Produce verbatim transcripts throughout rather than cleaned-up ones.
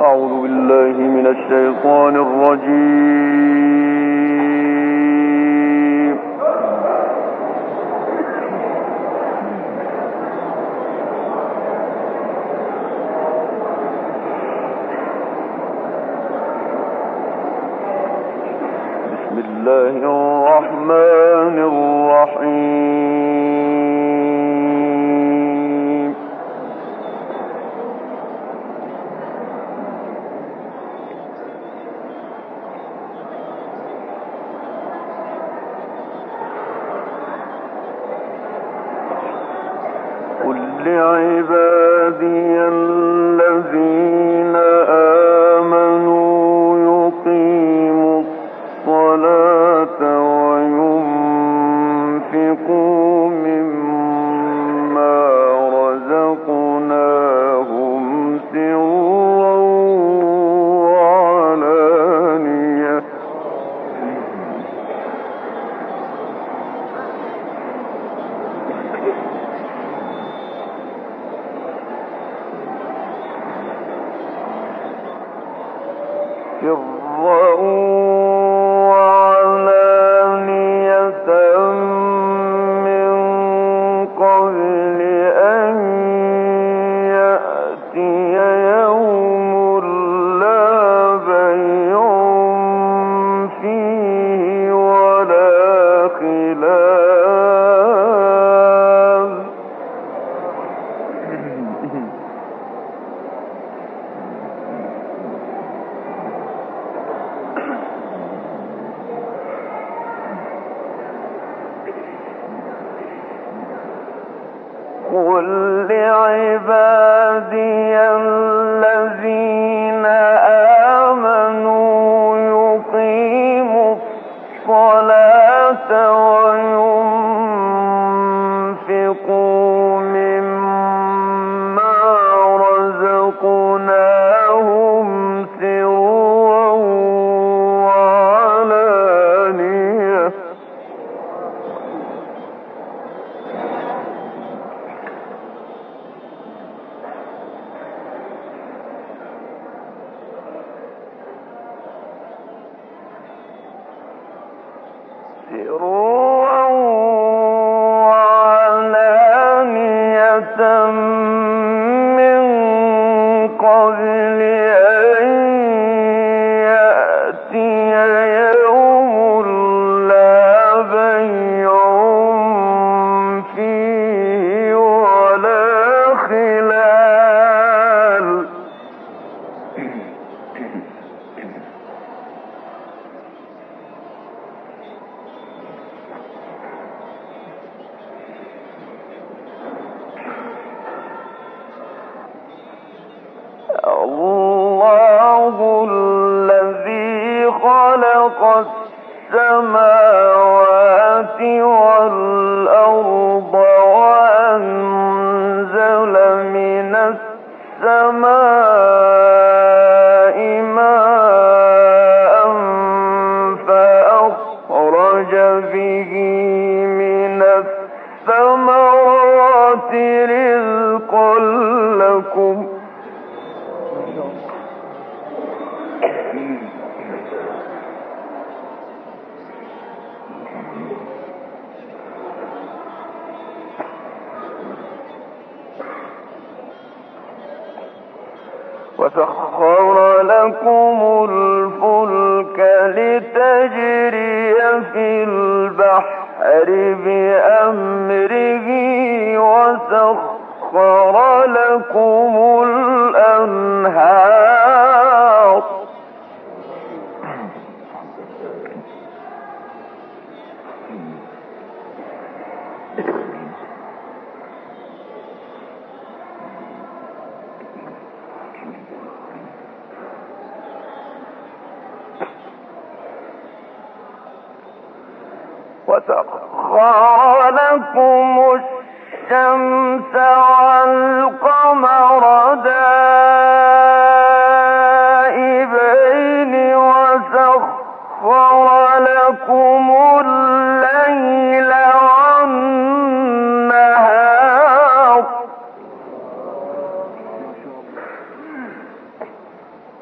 أعوذ بالله من الشيطان الرجيم. بسم الله الرحمن الرحيم. قل لعبادي الذين آمنوا يقيموا الصلاة وينفقوا مما رزقناهم سرا وعلانية سرا وعلانية من قبل أن يأتي يوم لا بيع فيه ولا خلال قل لعبادي الذين آمنوا يقيموا الصلاة وينفقوا مما رزقناهم سرا وعلانية سرا وعلانية من قبل أن يأتي يوم لا بيع فيه ولا خلال الله الذي خلق السماوات والأرض وأنزل من السماء ماء فأخرج به من الثمرات رزقا لكم وسخر لكم الفلك لتجري في البحر بأمره وسخر لكم الأنهار وسخر لكم الشمس والقمر دائبين وسخر لكم الليل والنهار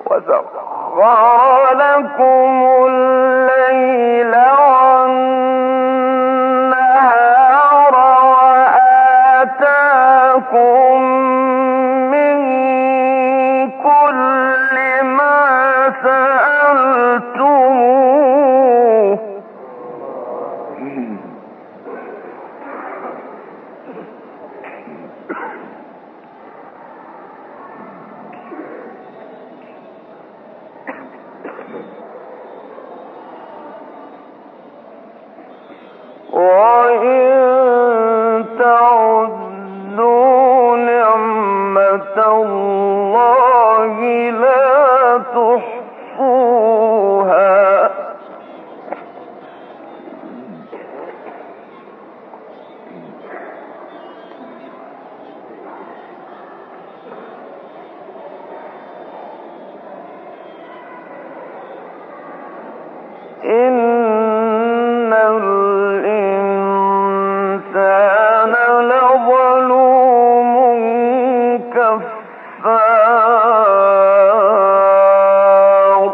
وسخر لكم الليل والنهار وآتاكم من كل ما سألتموه وإن تعدوا نعمة الله لا تحصوها إن الإنسان لظلوم كفار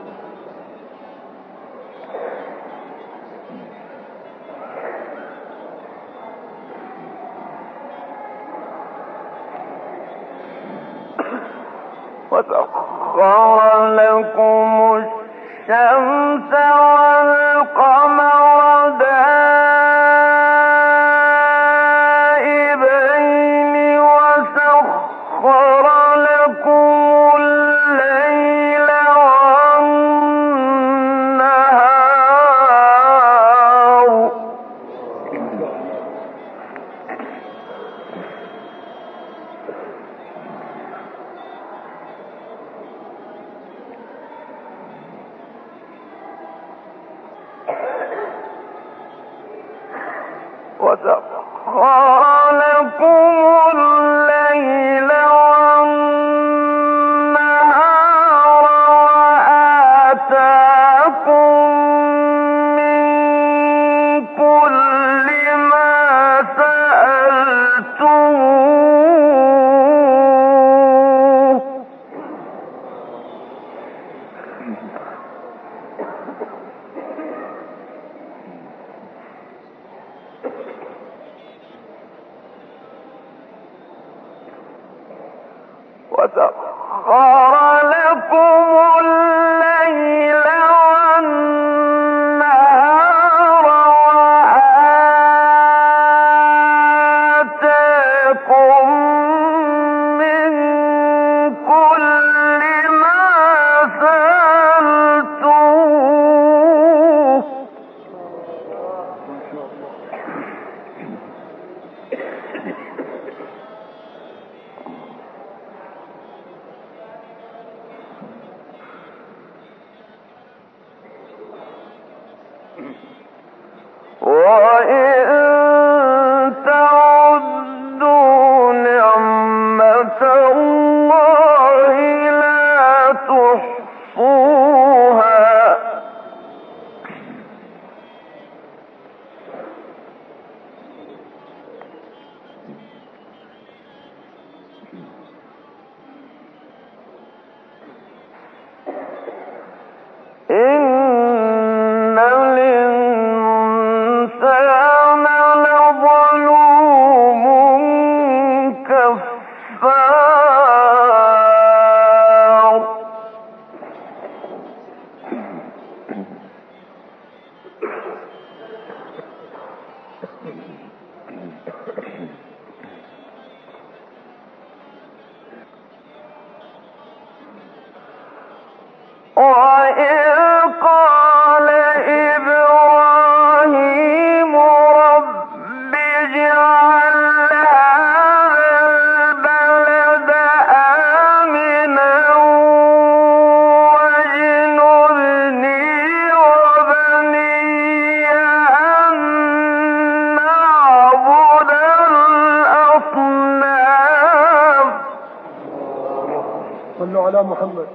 وسخر لكم الشمس والقمر دائبين وسخر لكم الليل والنهار وسخر لكم الليل والنهار وآتاكم من كل ما سألتموه وسخر لكم الليل والنهار وآتاكم من كل ما سألتموه وإن تعدوا نعمة الله لا تحصوها إن الإنسان لظلوم كفار وإذ قال إبراهيم رب اجعل هذا البلد آمنا واجنبني وبني أن نعبد الأصنام صلوا على محمد.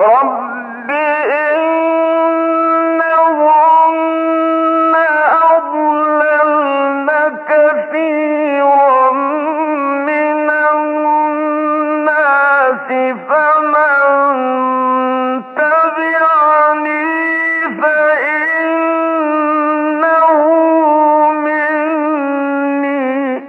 رب إنهن أضللن كثيرا من الناس فمن تبعني فإنه مني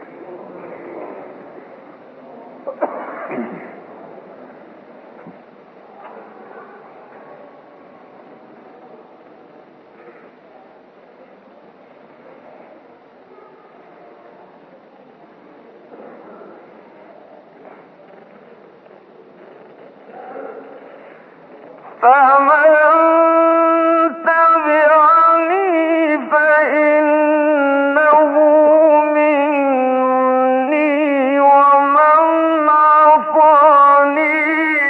فمن تبعني فإنه مني ومن عصاني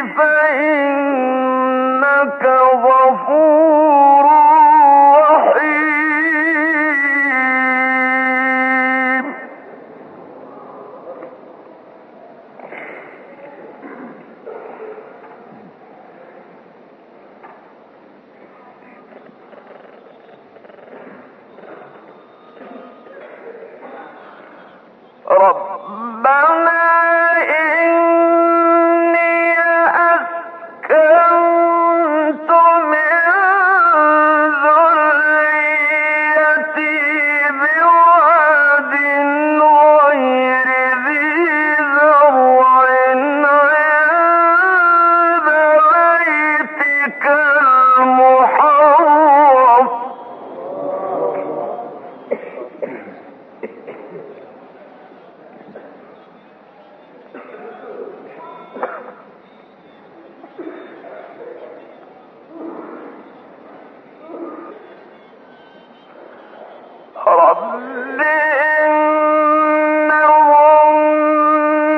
فإنك غفور رحيم ربنا إني أسكنت من ذريتي بواد غير ذي زرع عند بيتك المحرم رب إنهن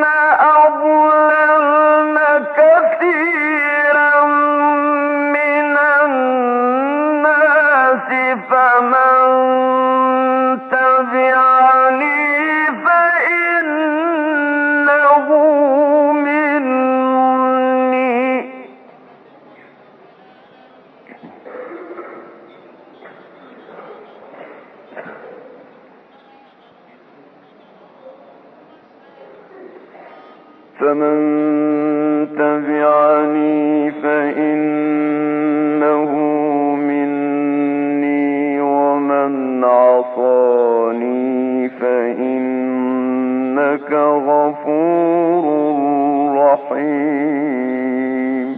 أضللن كثيرا من الناس فمن تبعني فإنه مني فمن تبعني فإنه مني ومن عصاني فإنك غفور رحيم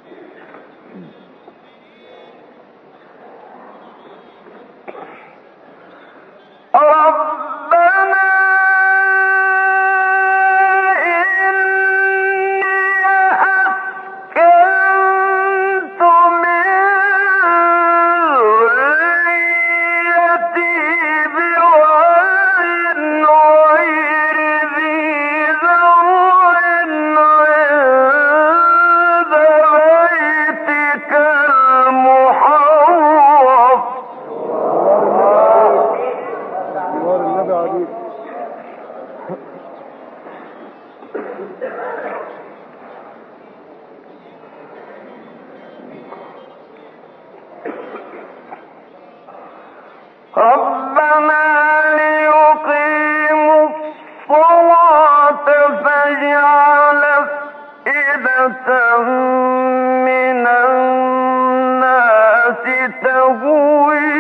ربنا ربنا ليقيموا الصلاة فاجعل أفئدة من الناس تهوي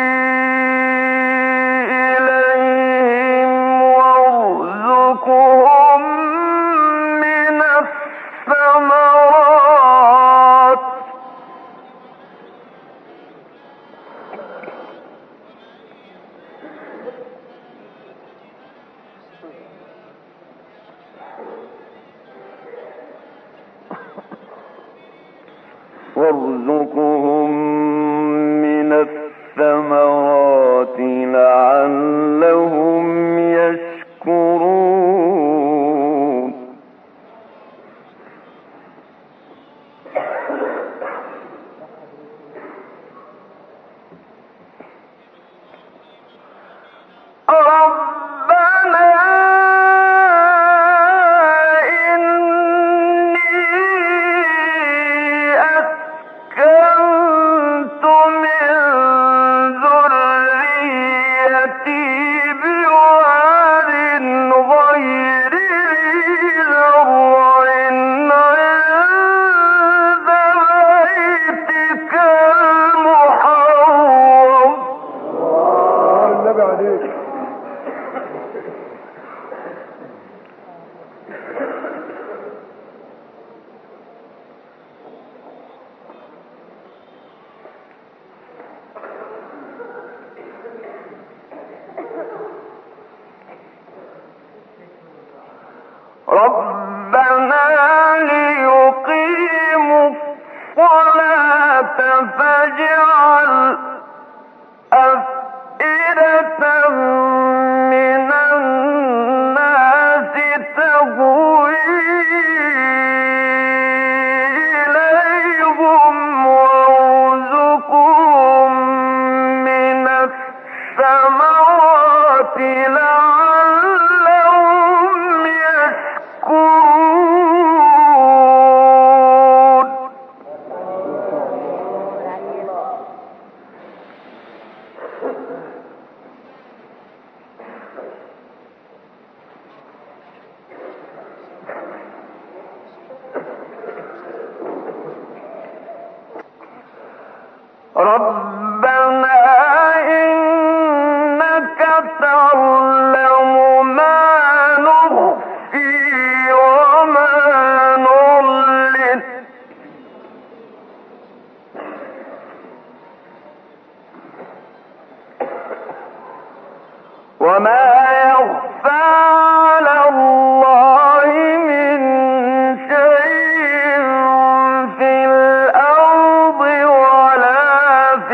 إليهم وارزقهم من الثمرات وارزقهم من الثمرات لعلهم يشكرون ربنا إني فاجعل أفئدة من الناس تهوي إليهم وارزقهم من الثمرات لعلهم يشكرون. ربنا إنك تعلم ما نخفي وما نعلن وما يخفى على الله من شيء في الأرض ولا في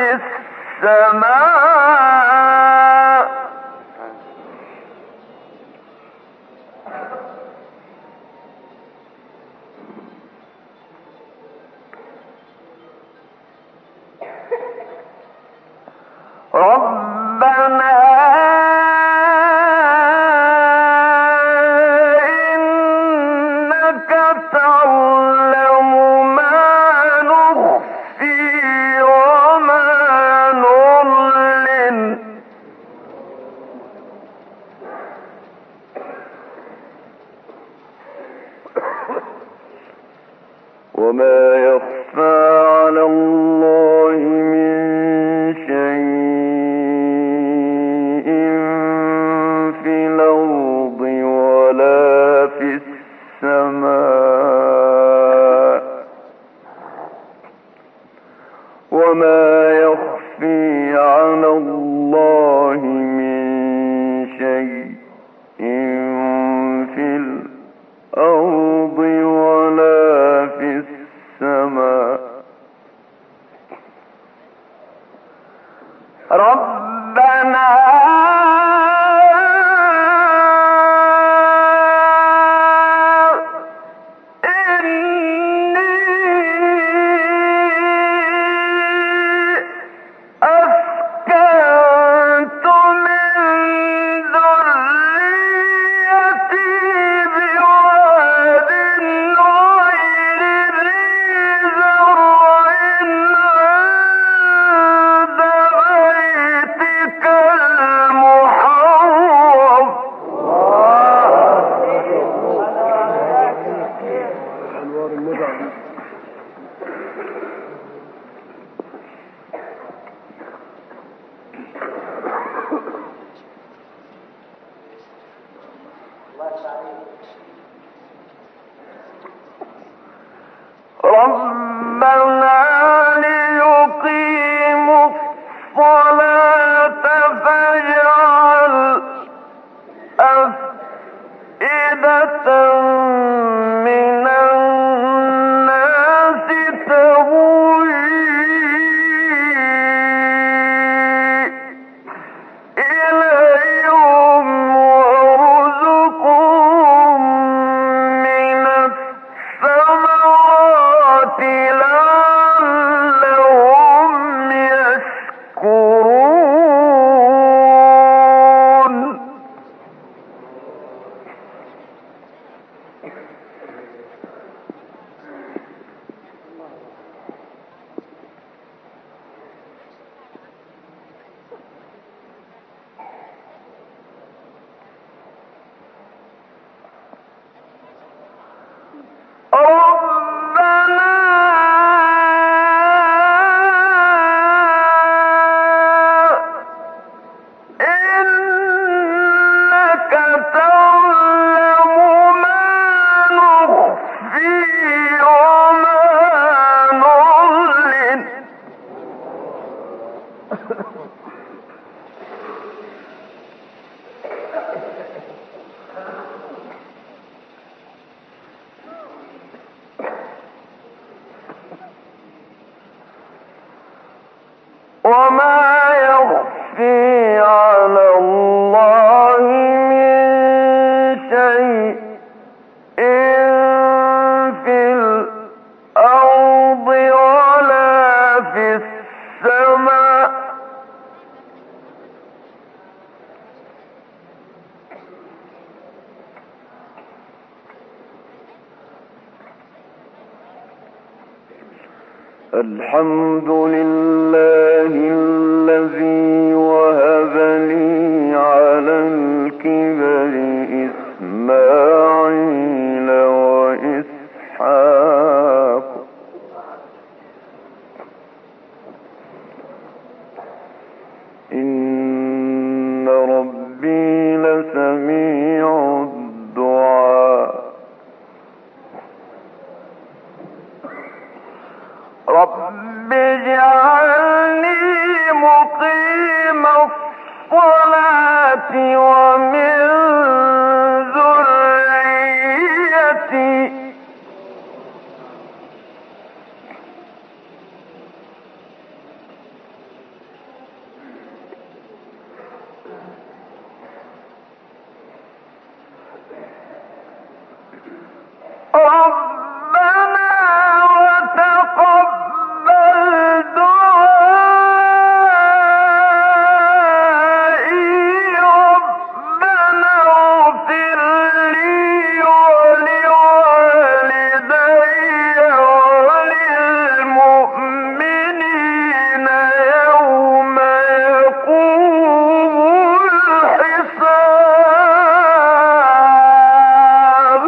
السماء ربنا إنك تعلم ما نخفي وما نعلن وما يخفى على الله من شيء في الأرض ولا في السماء وما يخفي على الله من شيء في الأرض ولا في السماء ربنا إني أسكنت من ذريتي بواد غير ذي زرع عند بيتك وما يخفي على الله من شيء في الأرض ولا في السماء الحمد لله الذي وهب لي على الكبر إسماعيل وإسحاق إن ربي لسميع الدعاء رب اجعلني مقيم الصلاة ومن ذريتي ربنا وتقبل دعائي ربنا اغفر لي ولوالدي وللمؤمنين يوم يقوم الحساب.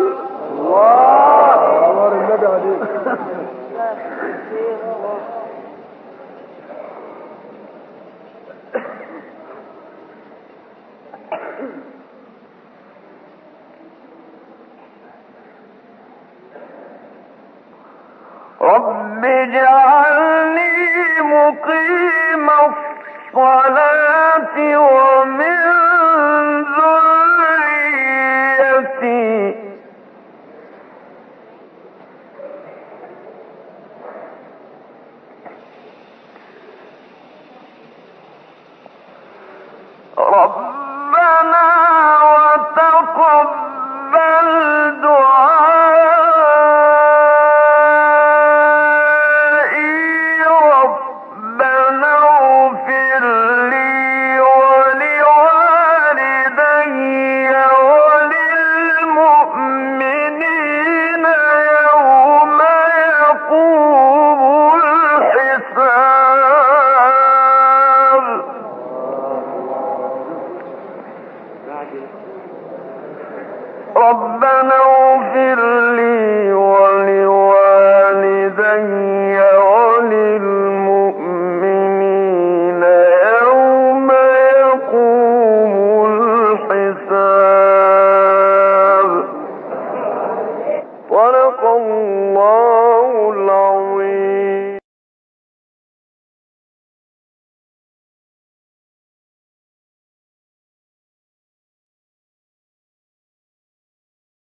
الله النبي عليك. رب اجعل